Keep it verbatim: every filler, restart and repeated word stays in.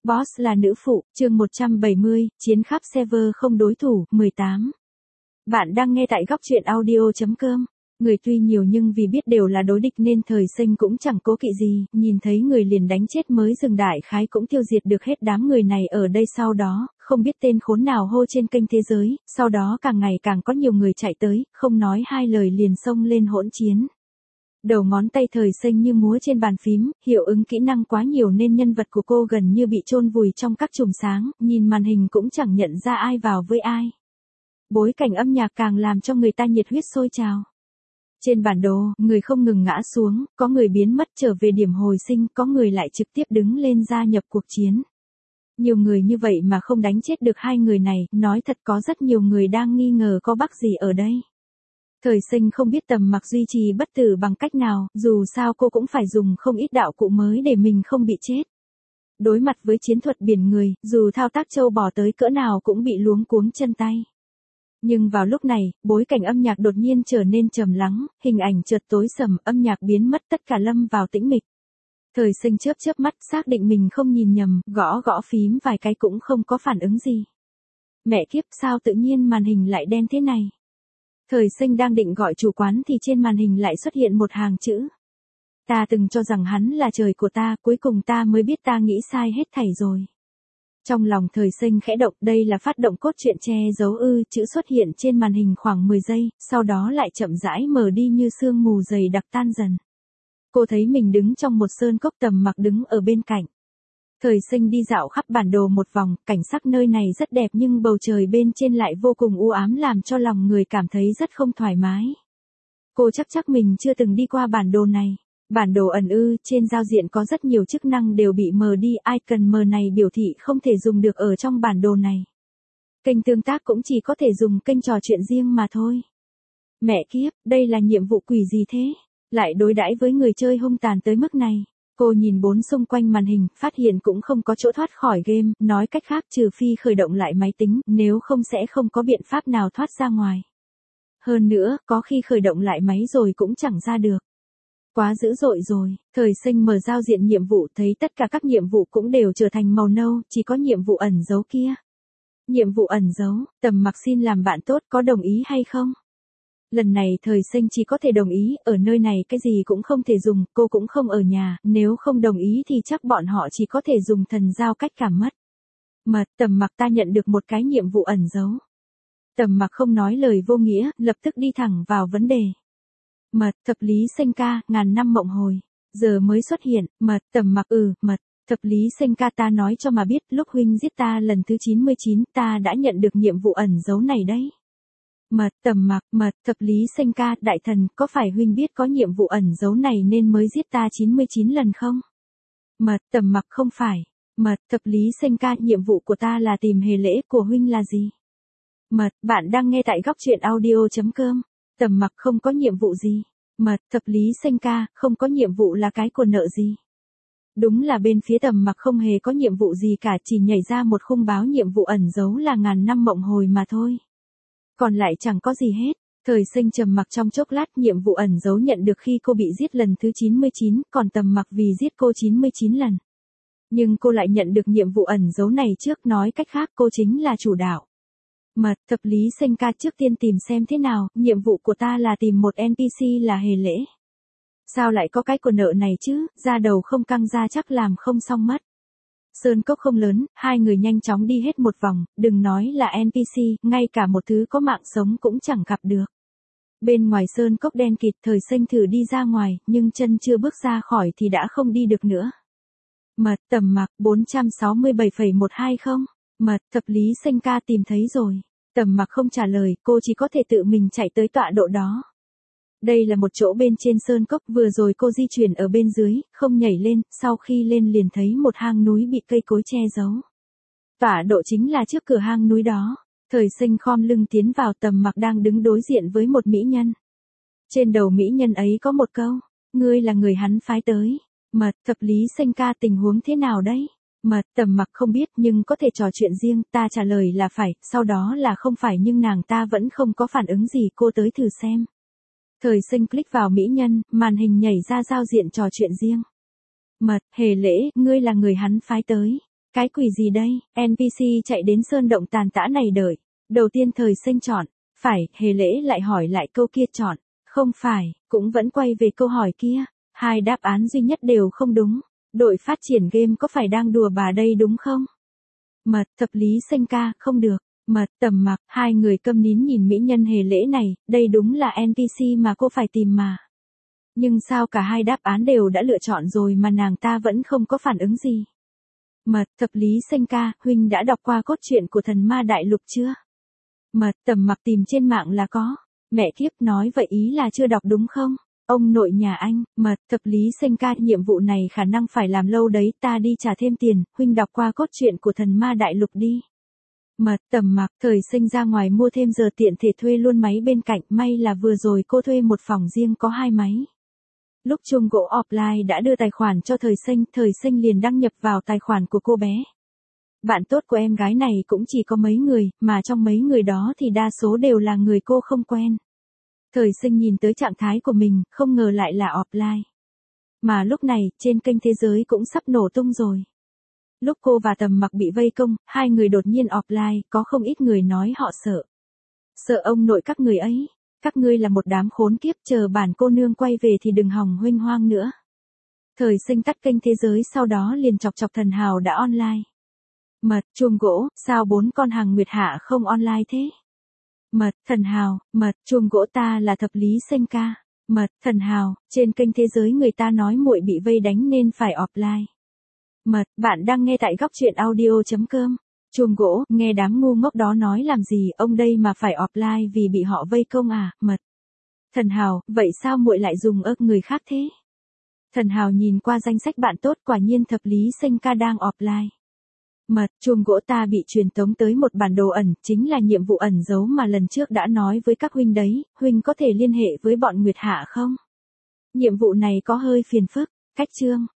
Boss là nữ phụ, chương một trăm bảy mươi, chiến khắp server không đối thủ, mười tám. Bạn đang nghe tại góc truyện audio chấm com. Người tuy nhiều nhưng vì biết đều là đối địch nên Thời Sinh cũng chẳng cố kỵ gì, nhìn thấy người liền đánh chết mới dừng, đại khái cũng tiêu diệt được hết đám người này ở đây. Sau đó, không biết tên khốn nào hô trên kênh thế giới, sau đó càng ngày càng có nhiều người chạy tới, không nói hai lời liền xông lên hỗn chiến. Đầu ngón tay Thời Sinh như múa trên bàn phím, hiệu ứng kỹ năng quá nhiều nên nhân vật của cô gần như bị chôn vùi trong các chùm sáng, nhìn màn hình cũng chẳng nhận ra ai vào với ai. Bối cảnh âm nhạc càng làm cho người ta nhiệt huyết sôi trào. Trên bản đồ, người không ngừng ngã xuống, có người biến mất trở về điểm hồi sinh, có người lại trực tiếp đứng lên gia nhập cuộc chiến. Nhiều người như vậy mà không đánh chết được hai người này, nói thật có rất nhiều người đang nghi ngờ có bug gì ở đây. Thời Sinh không biết Tầm Mặc duy trì bất tử bằng cách nào, dù sao cô cũng phải dùng không ít đạo cụ mới để mình không bị chết. Đối mặt với chiến thuật biển người, dù thao tác trâu bò tới cỡ nào cũng bị luống cuống chân tay. Nhưng vào lúc này, bối cảnh âm nhạc đột nhiên trở nên trầm lắng, hình ảnh chợt tối sầm, âm nhạc biến mất, tất cả lâm vào tĩnh mịch. Thời Sinh chớp chớp mắt, xác định mình không nhìn nhầm, gõ gõ phím vài cái cũng không có phản ứng gì. Mẹ kiếp, sao tự nhiên màn hình lại đen thế này? Thời Sinh đang định gọi chủ quán thì trên màn hình lại xuất hiện một hàng chữ. Ta từng cho rằng hắn là trời của ta, cuối cùng ta mới biết ta nghĩ sai hết thảy rồi. Trong lòng Thời Sinh khẽ động, đây là phát động cốt truyện che giấu ư? Chữ xuất hiện trên màn hình khoảng mười giây, sau đó lại chậm rãi mở đi như sương mù dày đặc tan dần. Cô thấy mình đứng trong một sơn cốc, Tầm Mặc đứng ở bên cạnh. Thời Sinh đi dạo khắp bản đồ một vòng, cảnh sắc nơi này rất đẹp nhưng bầu trời bên trên lại vô cùng u ám làm cho lòng người cảm thấy rất không thoải mái. Cô chắc chắc mình chưa từng đi qua bản đồ này. Bản đồ ẩn ư, trên giao diện có rất nhiều chức năng đều bị mờ đi, icon mờ này biểu thị không thể dùng được ở trong bản đồ này. Kênh tương tác cũng chỉ có thể dùng kênh trò chuyện riêng mà thôi. Mẹ kiếp, đây là nhiệm vụ quỷ gì thế? Lại đối đãi với người chơi hung tàn tới mức này. Cô nhìn bốn xung quanh màn hình, phát hiện cũng không có chỗ thoát khỏi game, nói cách khác trừ phi khởi động lại máy tính, nếu không sẽ không có biện pháp nào thoát ra ngoài. Hơn nữa, có khi khởi động lại máy rồi cũng chẳng ra được. Quá dữ dội rồi. Thời Sinh mở giao diện nhiệm vụ, thấy tất cả các nhiệm vụ cũng đều trở thành màu nâu, chỉ có nhiệm vụ ẩn giấu kia. Nhiệm vụ ẩn giấu, Tầm Mặc xin làm bạn tốt, có đồng ý hay không? Lần này Thời Sinh chỉ có thể đồng ý, ở nơi này cái gì cũng không thể dùng, cô cũng không ở nhà, nếu không đồng ý thì chắc bọn họ chỉ có thể dùng thần giao cách cảm mất. Mật, Tầm Mặc, ta nhận được một cái nhiệm vụ ẩn giấu. Tầm Mặc không nói lời vô nghĩa, lập tức đi thẳng vào vấn đề. Mật, thập lý sinh ca, ngàn năm mộng hồi. Giờ mới xuất hiện, mật, Tầm Mặc, ừ, mật, thập lý sinh ca, ta nói cho mà biết, lúc huynh giết ta lần thứ chín mươi chín, ta đã nhận được nhiệm vụ ẩn giấu này đấy. Mật, Tầm Mặc, mật, thập lý sinh ca, đại thần, có phải huynh biết có nhiệm vụ ẩn giấu này nên mới giết ta chín mươi chín lần không? Mật, Tầm Mặc, không phải. Mật, thập lý sinh ca, nhiệm vụ của ta là tìm hề lễ của huynh là gì? Mật, bạn đang nghe tại góc truyện audio chấm com. Tầm Mặc, không có nhiệm vụ gì. Mật, thập lý sinh ca, không có nhiệm vụ là cái của nợ gì? Đúng là bên phía Tầm Mặc không hề có nhiệm vụ gì cả, chỉ nhảy ra một khung báo nhiệm vụ ẩn giấu là ngàn năm mộng hồi mà thôi. Còn lại chẳng có gì hết. Thời Sinh trầm mặc trong chốc lát, nhiệm vụ ẩn giấu nhận được khi cô bị giết lần thứ chín mươi chín, còn Tầm Mặc vì giết cô chín mươi chín lần. Nhưng cô lại nhận được nhiệm vụ ẩn giấu này trước, nói cách khác cô chính là chủ đạo. Mật, thập lý sinh ca, trước tiên tìm xem thế nào, nhiệm vụ của ta là tìm một en pê xê là hề lễ. Sao lại có cái của nợ này chứ, ra đầu không căng ra chắc làm không xong mất. Sơn cốc không lớn, hai người nhanh chóng đi hết một vòng, đừng nói là en pê xê, ngay cả một thứ có mạng sống cũng chẳng gặp được. Bên ngoài sơn cốc đen kịt, Thời Sinh thử đi ra ngoài, nhưng chân chưa bước ra khỏi thì đã không đi được nữa. Mật, Tầm Mặc, bốn trăm sáu mươi bảy phẩy một hai không? Mật, thập lý sinh ca, tìm thấy rồi. Tầm Mặc không trả lời, cô chỉ có thể tự mình chạy tới tọa độ đó. Đây là một chỗ bên trên sơn cốc, vừa rồi cô di chuyển ở bên dưới, không nhảy lên, sau khi lên liền thấy một hang núi bị cây cối che giấu. Tọa độ chính là trước cửa hang núi đó. Thời Sinh khom lưng tiến vào, Tầm Mặc đang đứng đối diện với một mỹ nhân. Trên đầu mỹ nhân ấy có một câu, ngươi là người hắn phái tới. Mật, thập lý sinh ca, tình huống thế nào đấy? Mật, Tầm Mặc không biết nhưng có thể trò chuyện riêng, ta trả lời là phải, sau đó là không phải nhưng nàng ta vẫn không có phản ứng gì, cô tới thử xem. Thời Sinh click vào mỹ nhân, màn hình nhảy ra giao diện trò chuyện riêng. Mật, hề lễ, ngươi là người hắn phái tới. Cái quỷ gì đây, en pê xê chạy đến sơn động tàn tã này đợi. Đầu tiên thời sinh chọn, phải, hề lễ lại hỏi lại câu kia chọn, không phải, cũng vẫn quay về câu hỏi kia. Hai đáp án duy nhất đều không đúng. Đội phát triển game có phải đang đùa bà đây đúng không? Mật, thập lý sinh ca, không được. Mật, Tầm Mặc, hai người câm nín nhìn mỹ nhân hề lễ này, đây đúng là en pê xê mà cô phải tìm mà. Nhưng sao cả hai đáp án đều đã lựa chọn rồi mà nàng ta vẫn không có phản ứng gì? Mật, thập lý sinh ca, huynh đã đọc qua cốt truyện của thần ma đại lục chưa? Mật, Tầm Mặc tìm trên mạng là có. Mẹ kiếp, nói vậy ý là chưa đọc đúng không? Ông nội nhà anh, Mật, thập lý sinh ca, nhiệm vụ này khả năng phải làm lâu đấy, ta đi trả thêm tiền, huynh đọc qua cốt truyện của thần ma đại lục đi. Mật, Tầm Mặc, thời sinh ra ngoài mua thêm giờ tiện thể thuê luôn máy bên cạnh, may là vừa rồi cô thuê một phòng riêng có hai máy. Lúc chung gỗ offline đã đưa tài khoản cho thời sinh, thời sinh liền đăng nhập vào tài khoản của cô bé. Bạn tốt của em gái này cũng chỉ có mấy người, mà trong mấy người đó thì đa số đều là người cô không quen. Thời sinh nhìn tới trạng thái của mình, không ngờ lại là offline. Mà lúc này, trên kênh thế giới cũng sắp nổ tung rồi. Lúc cô và Tầm Mặc bị vây công, hai người đột nhiên offline, có không ít người nói họ sợ. Sợ ông nội các người ấy. Các ngươi là một đám khốn kiếp, chờ bản cô nương quay về thì đừng hòng huênh hoang nữa. Thời sinh tắt kênh thế giới, sau đó liền chọc chọc Thần Hào đã online. Mật, chuông gỗ, sao bốn con hàng Nguyệt Hạ không online thế? Mật, Thần Hào, Mật, chuông gỗ, ta là thập lý sinh ca. Mật, Thần Hào, trên kênh thế giới người ta nói muội bị vây đánh nên phải offline. Mật, bạn đang nghe tại góc truyện audio chấm com. Chuông gỗ, nghe đám ngu ngốc đó nói làm gì, ông đây mà phải offline vì bị họ vây công à? Mật, Thần Hào, vậy sao muội lại dùng ớt người khác thế? Thần Hào nhìn qua danh sách bạn tốt, quả nhiên thập lý sinh ca đang offline. Mật, chuông gỗ, ta bị truyền tống tới một bản đồ ẩn, chính là nhiệm vụ ẩn giấu mà lần trước đã nói với các huynh đấy, huynh có thể liên hệ với bọn Nguyệt Hạ không? Nhiệm vụ này có hơi phiền phức, cách chương.